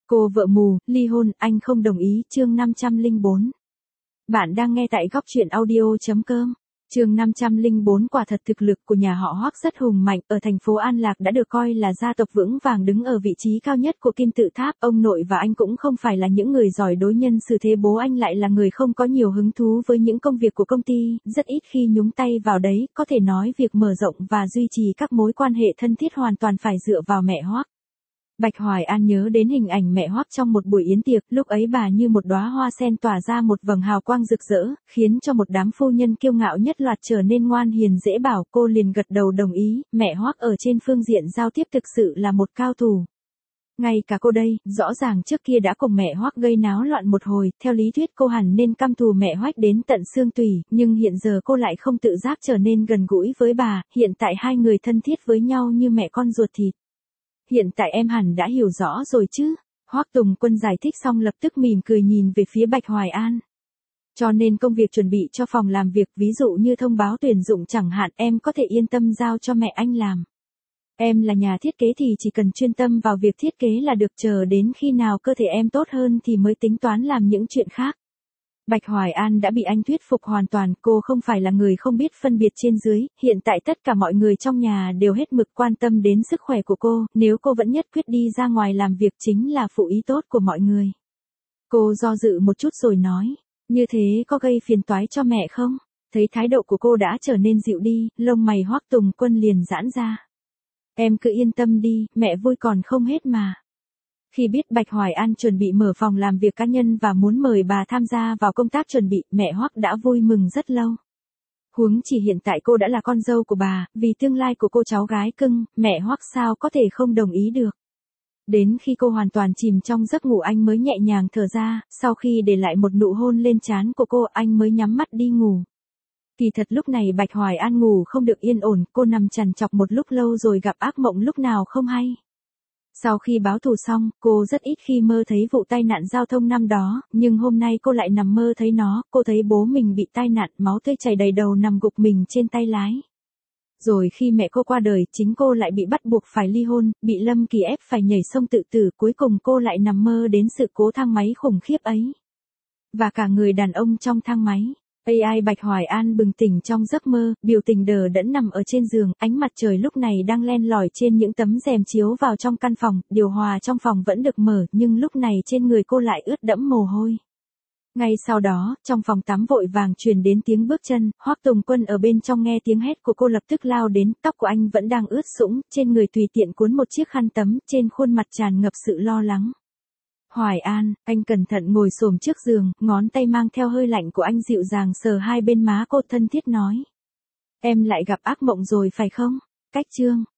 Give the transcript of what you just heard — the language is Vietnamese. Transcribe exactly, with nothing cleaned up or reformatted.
Cô vợ mù, ly hôn, anh không đồng ý, chương năm trăm lẻ bốn. Bạn đang nghe tại góc truyện audio.com. Chương năm trăm lẻ bốn. Quả thật thực lực của nhà họ Hoắc rất hùng mạnh, ở thành phố An Lạc đã được coi là gia tộc vững vàng đứng ở vị trí cao nhất của kim tự tháp. Ông nội và anh cũng không phải là những người giỏi đối nhân xử thế, bố anh lại là người không có nhiều hứng thú với những công việc của công ty, rất ít khi nhúng tay vào đấy, có thể nói việc mở rộng và duy trì các mối quan hệ thân thiết hoàn toàn phải dựa vào mẹ Hoắc. Bạch Hoài An nhớ đến hình ảnh mẹ Hoắc trong một buổi yến tiệc, lúc ấy bà như một đóa hoa sen tỏa ra một vầng hào quang rực rỡ, khiến cho một đám phu nhân kiêu ngạo nhất loạt trở nên ngoan hiền dễ bảo. Cô liền gật đầu đồng ý, mẹ Hoắc ở trên phương diện giao tiếp thực sự là một cao thủ. Ngay cả cô đây, rõ ràng trước kia đã cùng mẹ Hoắc gây náo loạn một hồi, theo lý thuyết cô hẳn nên căm thù mẹ Hoắc đến tận xương tủy, nhưng hiện giờ cô lại không tự giác trở nên gần gũi với bà, hiện tại hai người thân thiết với nhau như mẹ con ruột thịt. Hiện tại em hẳn đã hiểu rõ rồi chứ? Hoắc Tùng Quân giải thích xong lập tức mỉm cười nhìn về phía Bạch Hoài An. Cho nên công việc chuẩn bị cho phòng làm việc, ví dụ như thông báo tuyển dụng chẳng hạn, em có thể yên tâm giao cho mẹ anh làm. Em là nhà thiết kế thì chỉ cần chuyên tâm vào việc thiết kế là được, chờ đến khi nào cơ thể em tốt hơn thì mới tính toán làm những chuyện khác. Bạch Hoài An đã bị anh thuyết phục hoàn toàn, cô không phải là người không biết phân biệt trên dưới, hiện tại tất cả mọi người trong nhà đều hết mực quan tâm đến sức khỏe của cô, nếu cô vẫn nhất quyết đi ra ngoài làm việc chính là phụ ý tốt của mọi người. Cô do dự một chút rồi nói, như thế có gây phiền toái cho mẹ không? Thấy thái độ của cô đã trở nên dịu đi, lông mày Hoắc Tùng Quân liền giãn ra. Em cứ yên tâm đi, mẹ vui còn không hết mà. Khi biết Bạch Hoài An chuẩn bị mở phòng làm việc cá nhân và muốn mời bà tham gia vào công tác chuẩn bị, mẹ Hoắc đã vui mừng rất lâu. Huống chỉ hiện tại cô đã là con dâu của bà, vì tương lai của cô cháu gái cưng, mẹ Hoắc sao có thể không đồng ý được. Đến khi cô hoàn toàn chìm trong giấc ngủ anh mới nhẹ nhàng thở ra, sau khi để lại một nụ hôn lên trán của cô anh mới nhắm mắt đi ngủ. Kỳ thật lúc này Bạch Hoài An ngủ không được yên ổn, cô nằm trằn trọc một lúc lâu rồi gặp ác mộng lúc nào không hay. Sau khi báo thù xong, cô rất ít khi mơ thấy vụ tai nạn giao thông năm đó, nhưng hôm nay cô lại nằm mơ thấy nó, cô thấy bố mình bị tai nạn, máu tươi chảy đầy đầu nằm gục mình trên tay lái. Rồi khi mẹ cô qua đời, chính cô lại bị bắt buộc phải ly hôn, bị Lâm Kỳ ép phải nhảy sông tự tử, cuối cùng cô lại nằm mơ đến sự cố thang máy khủng khiếp ấy. Và cả người đàn ông trong thang máy. a i Bạch Hoài An bừng tỉnh trong giấc mơ, biểu tình đờ đẫn nằm ở trên giường, ánh mặt trời lúc này đang len lỏi trên những tấm rèm chiếu vào trong căn phòng, điều hòa trong phòng vẫn được mở, nhưng lúc này trên người cô lại ướt đẫm mồ hôi. Ngay sau đó, trong phòng tắm vội vàng truyền đến tiếng bước chân, Hoắc Tùng Quân ở bên trong nghe tiếng hét của cô lập tức lao đến, tóc của anh vẫn đang ướt sũng, trên người tùy tiện cuốn một chiếc khăn tắm, trên khuôn mặt tràn ngập sự lo lắng. Hoài An, anh cẩn thận ngồi xổm trước giường, ngón tay mang theo hơi lạnh của anh dịu dàng sờ hai bên má cô, thân thiết nói. Em lại gặp ác mộng rồi phải không? Cách chương.